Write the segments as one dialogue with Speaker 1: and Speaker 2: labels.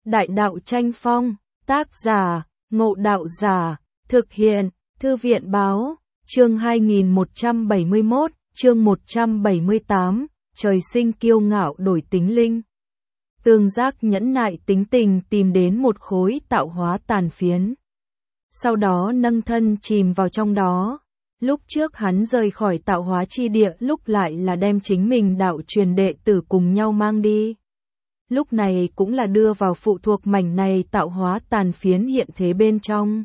Speaker 1: Đại đạo tranh phong, tác giả, Ngộ Đạo Giả, thực hiện, Thư viện báo, chương 2171, chương 178, trời sinh kiêu ngạo đổi tính linh. Tương Giác nhẫn nại tính tình tìm đến một khối tạo hóa tàn phiến. Sau đó nâng thân chìm vào trong đó. Lúc trước hắn rời khỏi tạo hóa chi địa, lúc lại là đem chính mình đạo truyền đệ tử cùng nhau mang đi. Lúc này cũng là đưa vào phụ thuộc mảnh này tạo hóa tàn phiến hiện thế bên trong.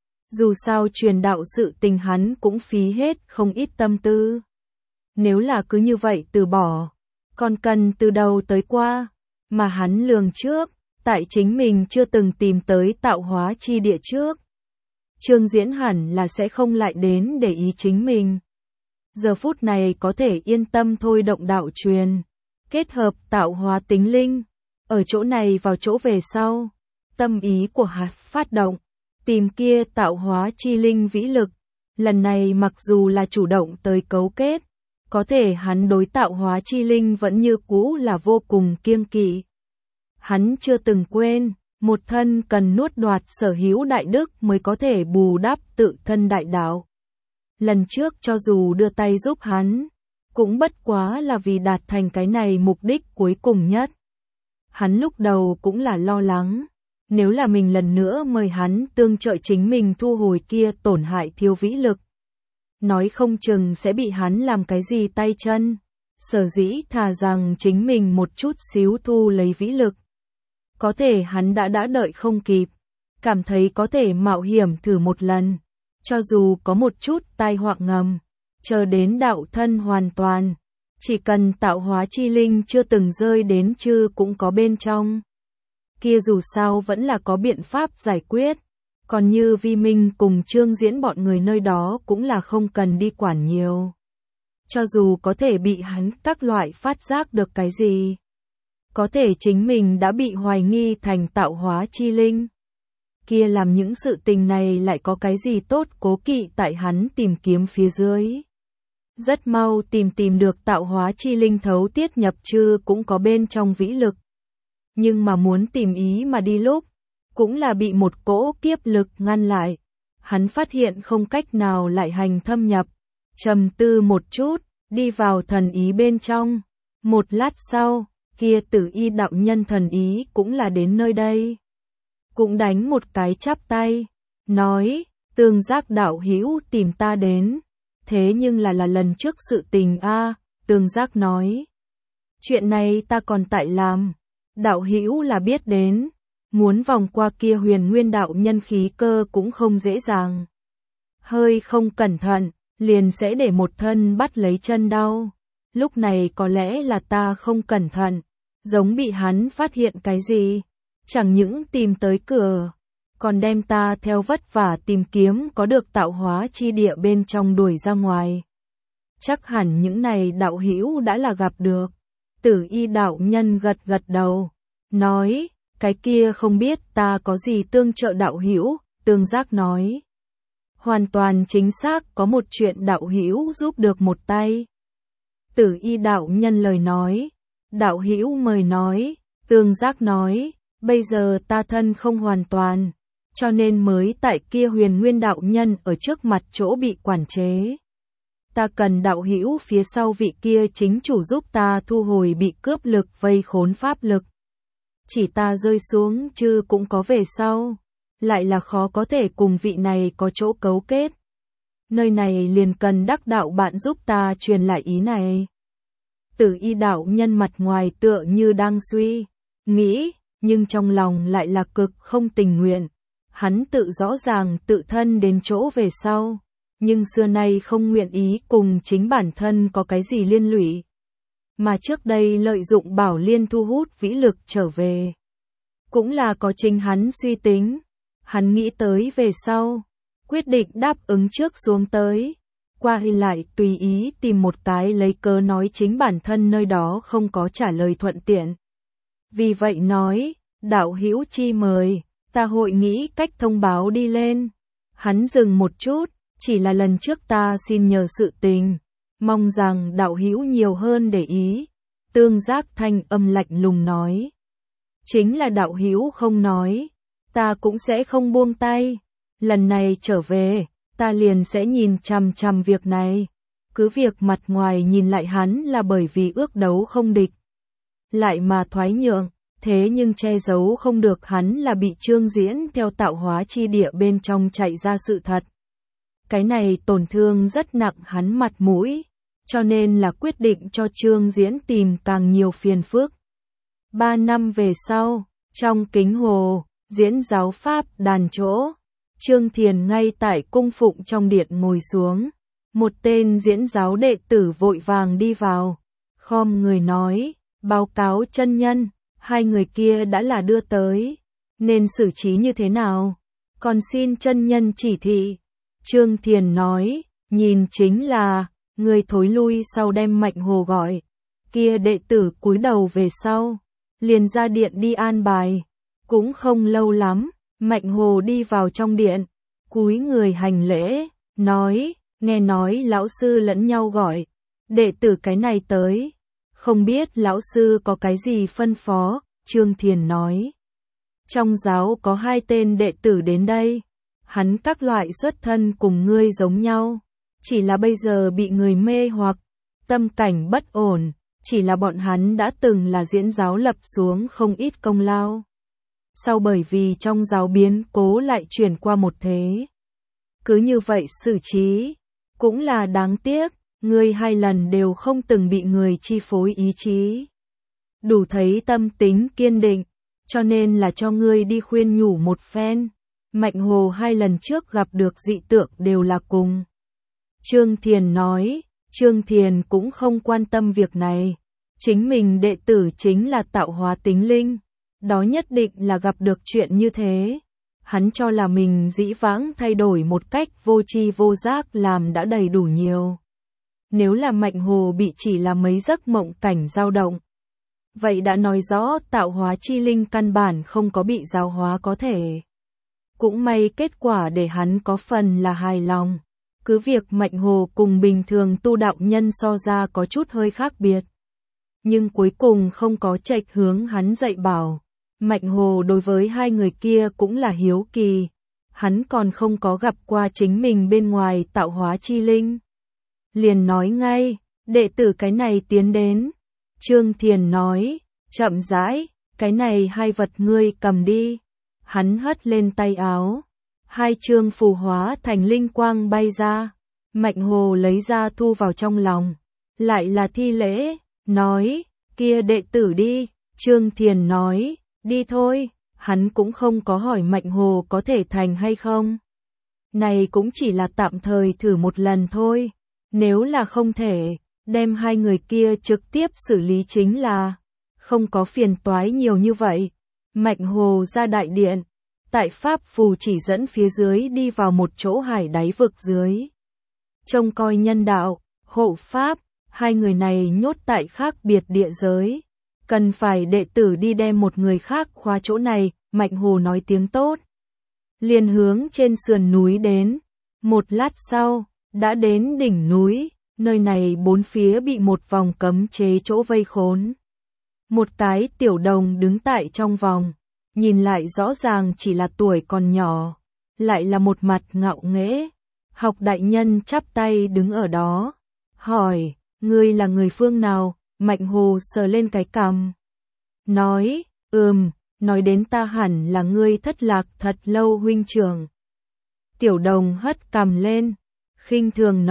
Speaker 1: Dù sao truyền đạo sự tình hắn cũng phí hết không ít tâm tư. Nếu là cứ như vậy từ bỏ, còn cần từ đầu tới qua, mà hắn lường trước, tại chính mình chưa từng tìm tới tạo hóa chi địa trước. Trương Diễn hẳn là sẽ không lại đến để ý chính mình. Giờ phút này có thể yên tâm thôi động đạo truyền, kết hợp tạo hóa tính linh. Ở chỗ này vào chỗ về sau, tâm ý của hắn phát động, tìm kia tạo hóa chi linh vĩ lực. Lần này mặc dù là chủ động tới cấu kết, có thể hắn đối tạo hóa chi linh vẫn như cũ là vô cùng kiêng kỵ. Hắn chưa từng quên, một thân cần nuốt đoạt sở hữu đại đức mới có thể bù đắp tự thân đại đạo. Lần trước cho dù đưa tay giúp hắn, cũng bất quá là vì đạt thành cái này mục đích cuối cùng nhất. Hắn lúc đầu cũng là lo lắng, nếu là mình lần nữa mời hắn tương trợ chính mình thu hồi kia tổn hại thiếu vĩ lực. Nói không chừng sẽ bị hắn làm cái gì tay chân, sở dĩ thà rằng chính mình một chút xíu thu lấy vĩ lực. Có thể hắn đã đợi không kịp, cảm thấy có thể mạo hiểm thử một lần, cho dù có một chút tai họa ngầm, chờ đến đạo thân hoàn toàn. Chỉ cần tạo hóa chi linh chưa từng rơi đến chư cũng có bên trong. Kia dù sao vẫn là có biện pháp giải quyết. Còn như Vi Minh cùng Trương Diễn bọn người nơi đó cũng là không cần đi quản nhiều. Cho dù có thể bị hắn các loại phát giác được cái gì. Có thể chính mình đã bị hoài nghi thành tạo hóa chi linh. Kia làm những sự tình này lại có cái gì tốt cố kỵ tại hắn tìm kiếm phía dưới. Rất mau tìm được tạo hóa chi linh thấu tiết nhập chư cũng có bên trong vĩ lực. Nhưng mà muốn tìm ý mà đi lúc, cũng là bị một cỗ kiếp lực ngăn lại. Hắn phát hiện không cách nào lại hành thâm nhập, trầm tư một chút, đi vào thần ý bên trong. Một lát sau, kia Tử Y đạo nhân thần ý cũng là đến nơi đây. Cũng đánh một cái chắp tay, nói, Tương Giác đạo hữu tìm ta đến. Thế nhưng là lần trước sự tình a. Tương Giác nói. Chuyện này ta còn tại làm. Đạo hữu là biết đến. Muốn vòng qua kia Huyền Nguyên đạo nhân khí cơ cũng không dễ dàng. Hơi không cẩn thận, liền sẽ để một thân bắt lấy chân đau. Lúc này có lẽ là ta không cẩn thận, giống bị hắn phát hiện cái gì. Chẳng những tìm tới cửa, còn đem ta theo vất vả tìm kiếm có được tạo hóa chi địa bên trong đuổi ra ngoài. Chắc hẳn những này đạo hữu đã là gặp được. Tử Y đạo nhân gật đầu, nói, cái kia không biết ta có gì tương trợ đạo hữu. Tương Giác nói, hoàn toàn chính xác có một chuyện đạo hữu giúp được một tay. Tử Y đạo nhân lời nói, đạo hữu mời nói. Tương Giác nói, bây giờ ta thân không hoàn toàn, cho nên mới tại kia Huyền Nguyên đạo nhân ở trước mặt chỗ bị quản chế. Ta cần đạo hữu phía sau vị kia chính chủ giúp ta thu hồi bị cướp lực vây khốn pháp lực. Chỉ ta rơi xuống chứ cũng có về sau, lại là khó có thể cùng vị này có chỗ cấu kết. Nơi này liền cần đắc đạo bạn giúp ta truyền lại ý này. Tử Y đạo nhân mặt ngoài tựa như đang suy nghĩ, nhưng trong lòng lại là cực không tình nguyện. Hắn tự rõ ràng tự thân đến chỗ về sau, nhưng xưa nay không nguyện ý cùng chính bản thân có cái gì liên lụy. Mà trước đây lợi dụng Bảo Liên thu hút vĩ lực trở về, cũng là có chính hắn suy tính. Hắn nghĩ tới về sau, quyết định đáp ứng trước xuống tới. Qua lại tùy ý tìm một cái lấy cớ nói chính bản thân nơi đó không có trả lời thuận tiện. Vì vậy nói, đạo hữu chi mời, ta hội nghĩ cách thông báo đi lên. Hắn dừng một chút, chỉ là lần trước ta xin nhờ sự tình, mong rằng đạo hữu nhiều hơn để ý. Tương Giác thanh âm lạnh lùng nói. chính là đạo hữu không nói, ta cũng sẽ không buông tay. Lần này trở về, ta liền sẽ nhìn chằm chằm việc này. Cứ việc mặt ngoài nhìn lại hắn là bởi vì ước đấu không địch, lại mà thoái nhượng, thế nhưng che giấu không được hắn là bị Trương Diễn theo tạo hóa chi địa bên trong chạy ra sự thật. Cái này tổn thương rất nặng hắn mặt mũi, cho nên là quyết định cho Trương Diễn tìm càng nhiều phiền phức. 3 năm về sau, trong Kính Hồ, diễn giáo Pháp đàn chỗ, Trương Thiền ngay tại cung phụng trong điện ngồi xuống. Một tên diễn giáo đệ tử vội vàng đi vào, khom người nói, báo cáo chân nhân, hai người kia đã là đưa tới, nên xử trí như thế nào? Còn xin chân nhân chỉ thị. Trương Thiền nói, nhìn chính là, người thối lui sau đem Mạnh Hồ gọi. Kia đệ tử cúi đầu về sau, liền ra điện đi an bài. Cũng không lâu lắm, Mạnh Hồ đi vào trong điện, cúi người hành lễ, nói, nghe nói lão sư lẫn nhau gọi, đệ tử cái này tới, không biết lão sư có cái gì phân phó. Trương Thiền nói, trong giáo có 2 tên đệ tử đến đây, hắn các loại xuất thân cùng ngươi giống nhau, chỉ là bây giờ bị người mê hoặc, tâm cảnh bất ổn, chỉ là bọn hắn đã từng là diễn giáo lập xuống không ít công lao. Sau bởi vì trong giáo biến cố lại chuyển qua một thế. Cứ như vậy xử trí, cũng là đáng tiếc, ngươi 2 lần đều không từng bị người chi phối ý chí. Đủ thấy tâm tính kiên định, cho nên là cho ngươi đi khuyên nhủ một phen. Mạnh Hồ 2 lần trước gặp được dị tượng đều là cùng. Trương Thiền nói, Trương Thiền cũng không quan tâm việc này. Chính mình đệ tử chính là tạo hóa tính linh. Đó nhất định là gặp được chuyện như thế. Hắn cho là mình dĩ vãng thay đổi một cách vô tri vô giác làm đã đầy đủ nhiều. Nếu là Mạnh Hồ bị chỉ là mấy giấc mộng cảnh dao động, vậy đã nói rõ tạo hóa chi linh căn bản không có bị giáo hóa có thể. Cũng may kết quả để hắn có phần là hài lòng. Cứ việc Mạnh Hồ cùng bình thường tu đạo nhân so ra có chút hơi khác biệt, nhưng cuối cùng không có chệch hướng hắn dạy bảo. Mạnh Hồ đối với 2 người kia cũng là hiếu kỳ, hắn còn không có gặp qua chính mình bên ngoài tạo hóa chi linh. Liền nói ngay, đệ tử cái này tiến đến. Trương Thiền nói, chậm rãi, cái này 2 vật ngươi cầm đi. Hắn hất lên tay áo, 2 chương phù hóa thành linh quang bay ra. Mạnh Hồ lấy ra thu vào trong lòng, lại là thi lễ, nói, kia đệ tử đi. Trương Thiền nói, đi thôi. Hắn cũng không có hỏi Mạnh Hồ có thể thành hay không. Này cũng chỉ là tạm thời thử một lần thôi. Nếu là không thể, đem 2 người kia trực tiếp xử lý chính là, không có phiền toái nhiều như vậy. Mạnh Hồ ra đại điện, tại pháp phù chỉ dẫn phía dưới đi vào một chỗ hải đáy vực dưới. Trông coi nhân đạo, hộ pháp, 2 người này nhốt tại khác biệt địa giới. Cần phải đệ tử đi đem một người khác khóa chỗ này. Mạnh Hồ nói tiếng tốt, liền hướng trên sườn núi đến. Một lát sau, đã đến đỉnh núi, nơi này 4 phía bị một vòng cấm chế chỗ vây khốn. Một cái tiểu đồng đứng tại trong vòng, nhìn lại rõ ràng chỉ là tuổi còn nhỏ, lại là một mặt ngạo nghễ. Học đại nhân chắp tay đứng ở đó, hỏi, ngươi là người phương nào? Mạnh Hồ sờ lên cái cằm, nói, nói đến ta hẳn là ngươi thất lạc thật lâu huynh trưởng. Tiểu đồng hất cằm lên, khinh thường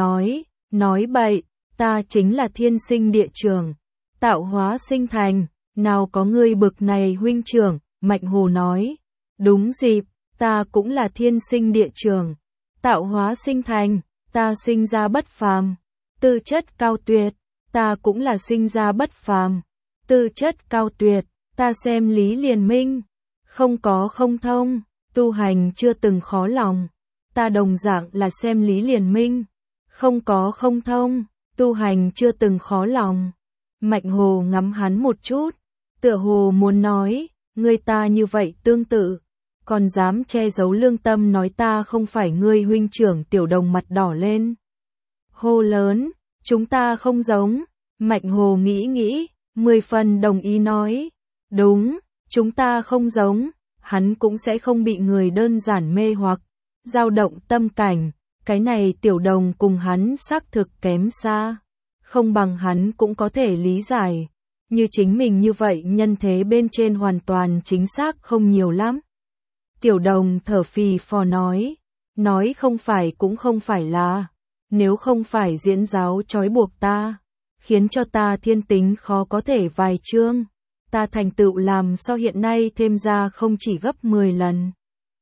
Speaker 1: nói bậy, ta chính là thiên sinh địa trưởng, tạo hóa sinh thành, nào có ngươi bực này huynh trưởng. Mạnh Hồ nói, đúng dịp, ta cũng là thiên sinh địa trưởng, tạo hóa sinh thành, ta sinh ra bất phàm, tư chất cao tuyệt, ta cũng là sinh ra bất phàm, tư chất cao tuyệt, ta xem lý liền minh, không có không thông, tu hành chưa từng khó lòng, ta đồng dạng là xem lý liền minh, không có không thông, tu hành chưa từng khó lòng. Mạnh Hồ ngắm hắn một chút, tựa hồ muốn nói, ngươi ta như vậy tương tự, còn dám che giấu lương tâm nói ta không phải ngươi huynh trưởng. Tiểu đồng mặt đỏ lên, hô lớn, chúng ta không giống. Mạnh Hồ nghĩ, 10 phần đồng ý nói, đúng, Chúng ta không giống, hắn cũng sẽ không bị người đơn giản mê hoặc, dao động tâm cảnh, cái này Tiểu Đồng cùng hắn xác thực kém xa, không bằng hắn cũng có thể lý giải, như chính mình như vậy nhân thế bên trên hoàn toàn chính xác không nhiều lắm. Tiểu Đồng thở phì phò nói không phải cũng không phải là, nếu không phải diễn giáo trói buộc ta, khiến cho ta thiên tính khó có thể vài chương, ta thành tựu làm so hiện nay thêm ra không chỉ gấp 10 lần.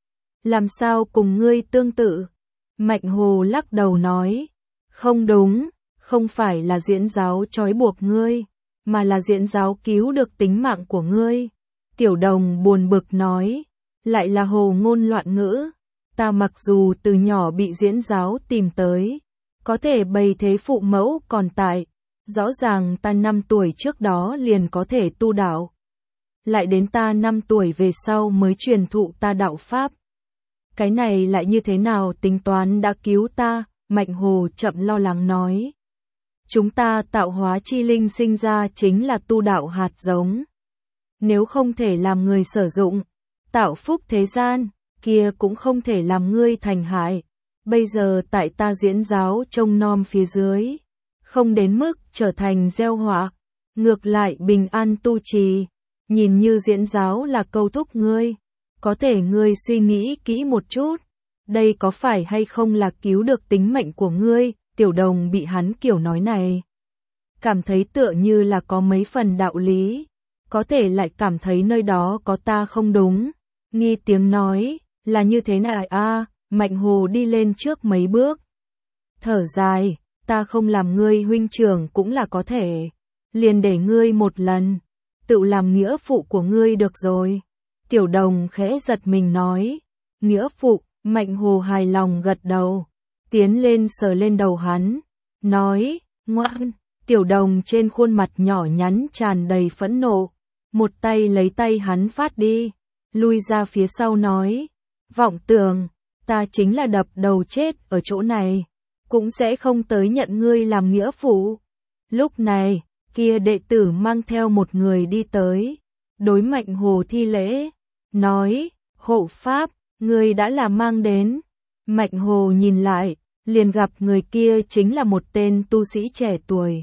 Speaker 1: Làm sao cùng ngươi tương tự? Mạnh Hồ lắc đầu nói, không đúng, không phải là diễn giáo trói buộc ngươi, mà là diễn giáo cứu được tính mạng của ngươi. Tiểu Đồng buồn bực nói, lại là hồ ngôn loạn ngữ, ta mặc dù từ nhỏ bị diễn giáo tìm tới, có thể bày thế phụ mẫu còn tại, rõ ràng ta 5 tuổi trước đó liền có thể tu đạo. Lại đến ta 5 tuổi về sau mới truyền thụ ta đạo Pháp. Cái này lại như thế nào tính toán đã cứu ta, Mạnh Hồ chậm lo lắng nói. Chúng ta tạo hóa chi linh sinh ra chính là tu đạo hạt giống. Nếu không thể làm người sử dụng, tạo phúc thế gian, kia cũng không thể làm ngươi thành hại. Bây giờ tại ta diễn giáo trông nom phía dưới, không đến mức trở thành gieo họa, ngược lại bình an tu trì, nhìn như diễn giáo là câu thúc ngươi, có thể ngươi suy nghĩ kỹ một chút, đây có phải hay không là cứu được tính mệnh của ngươi? Tiểu Đồng bị hắn kiểu nói này, cảm thấy tựa như là có mấy phần đạo lý, có thể lại cảm thấy nơi đó có ta không đúng, nghi tiếng nói, là như thế này a. Mạnh Hồ đi lên trước mấy bước, thở dài, ta không làm ngươi huynh trưởng cũng là có thể, liền để ngươi một lần, tự làm nghĩa phụ của ngươi được rồi. Tiểu Đồng khẽ giật mình nói, nghĩa phụ. Mạnh Hồ hài lòng gật đầu, tiến lên sờ lên đầu hắn, nói, ngoan. Tiểu Đồng trên khuôn mặt nhỏ nhắn tràn đầy phẫn nộ, một tay lấy tay hắn phát đi, lui ra phía sau nói, vọng tưởng, ta chính là đập đầu chết ở chỗ này, cũng sẽ không tới nhận ngươi làm nghĩa phụ. Lúc này, kia đệ tử mang theo một người đi tới, đối Mạnh Hồ thi lễ, nói, hộ pháp, ngươi đã là mang đến. Mạnh Hồ nhìn lại, liền gặp người kia chính là một tên tu sĩ trẻ tuổi.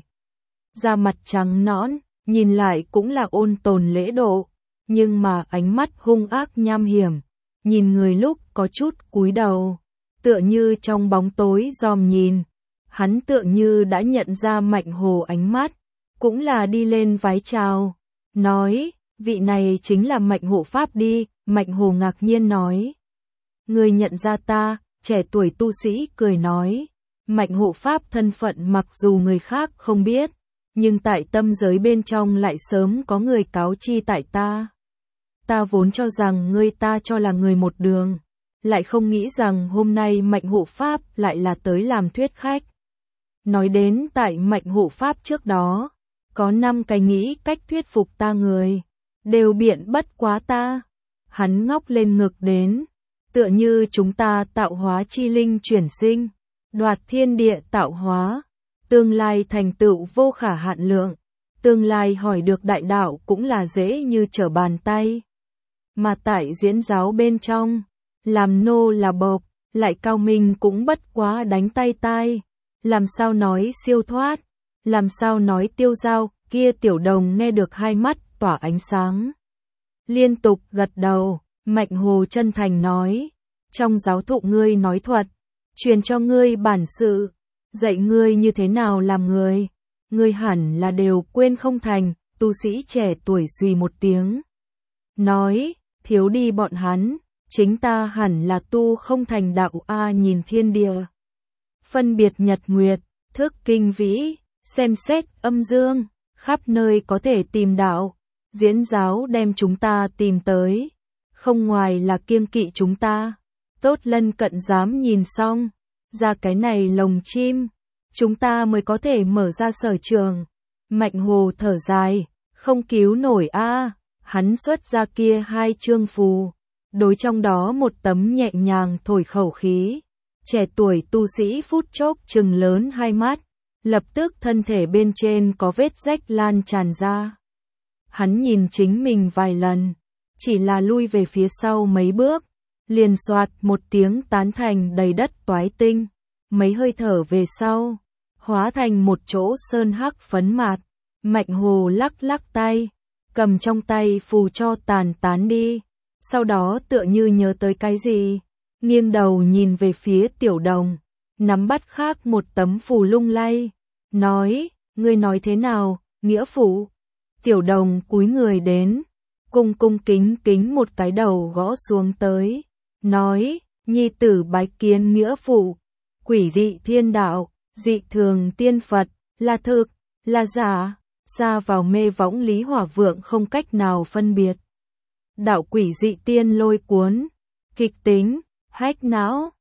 Speaker 1: Da mặt trắng nõn, nhìn lại cũng là ôn tồn lễ độ, nhưng mà ánh mắt hung ác nham hiểm, nhìn người lúc có chút cúi đầu, tựa như trong bóng tối dòm nhìn. Hắn tựa như đã nhận ra Mạnh Hồ ánh mắt, cũng là đi lên vái chào, nói, vị này chính là Mạnh hộ pháp đi. Mạnh Hồ ngạc nhiên nói, người nhận ra ta? Trẻ tuổi tu sĩ cười nói, Mạnh hộ pháp thân phận mặc dù người khác không biết, nhưng tại tâm giới bên trong lại sớm có người cáo chi tại ta. Ta vốn cho rằng ngươi ta cho là người một đường, lại không nghĩ rằng hôm nay Mạnh hộ pháp lại là tới làm thuyết khách. Nói đến tại Mạnh hộ pháp trước đó, có 5 cái nghĩ cách thuyết phục ta người, đều biện bất quá ta. Hắn ngóc lên ngực đến, tựa như chúng ta tạo hóa chi linh chuyển sinh, đoạt thiên địa tạo hóa, tương lai thành tựu vô khả hạn lượng, tương lai hỏi được đại đạo cũng là dễ như trở bàn tay. Mà tại diễn giáo bên trong, làm nô là bộc, lại cao minh cũng bất quá đánh tay tai, làm sao nói siêu thoát, làm sao nói tiêu dao. Kia Tiểu Đồng nghe được hai mắt tỏa ánh sáng, liên tục gật đầu. Mạnh Hồ chân thành nói, trong giáo thụ ngươi nói thuật, truyền cho ngươi bản sự, dạy ngươi như thế nào làm người, ngươi hẳn là đều quên không thành. Tu sĩ trẻ tuổi suy một tiếng, nói, thiếu đi bọn hắn, chính ta hẳn là tu không thành đạo a. Nhìn thiên địa, phân biệt nhật nguyệt, thức kinh vĩ, xem xét âm dương, khắp nơi có thể tìm đạo, diễn giáo đem chúng ta tìm tới, không ngoài là kiêng kỵ chúng ta. Tốt lân cận dám nhìn xong, ra cái này lồng chim, chúng ta mới có thể mở ra sở trường. Mạnh Hồ thở dài, không cứu nổi a. Hắn xuất ra kia 2 chương phù, đối trong đó một tấm nhẹ nhàng thổi khẩu khí. Trẻ tuổi tu sĩ phút chốc trừng lớn hai mắt, lập tức thân thể bên trên có vết rách lan tràn ra. Hắn nhìn chính mình vài lần, chỉ là lui về phía sau mấy bước, liền soạt một tiếng tán thành đầy đất toái tinh, mấy hơi thở về sau, hóa thành một chỗ sơn hắc phấn mạt. Mạnh Hồ lắc lắc tay, cầm trong tay phù cho tán đi, sau đó tựa như nhớ tới cái gì, nghiêng đầu nhìn về phía Tiểu Đồng, nắm bắt khác một tấm phù lung lay, nói, ngươi nói thế nào, nghĩa phụ? Tiểu Đồng cúi người đến, cung kính kính một cái đầu gõ xuống tới, nói, nhi tử bái kiến nghĩa phụ, quỷ dị thiên đạo, dị thường tiên Phật, là thực, là giả, xa vào mê võng Lý Hỏa Vượng không cách nào phân biệt. Đạo quỷ dị tiên lôi cuốn, kịch tính, hách não,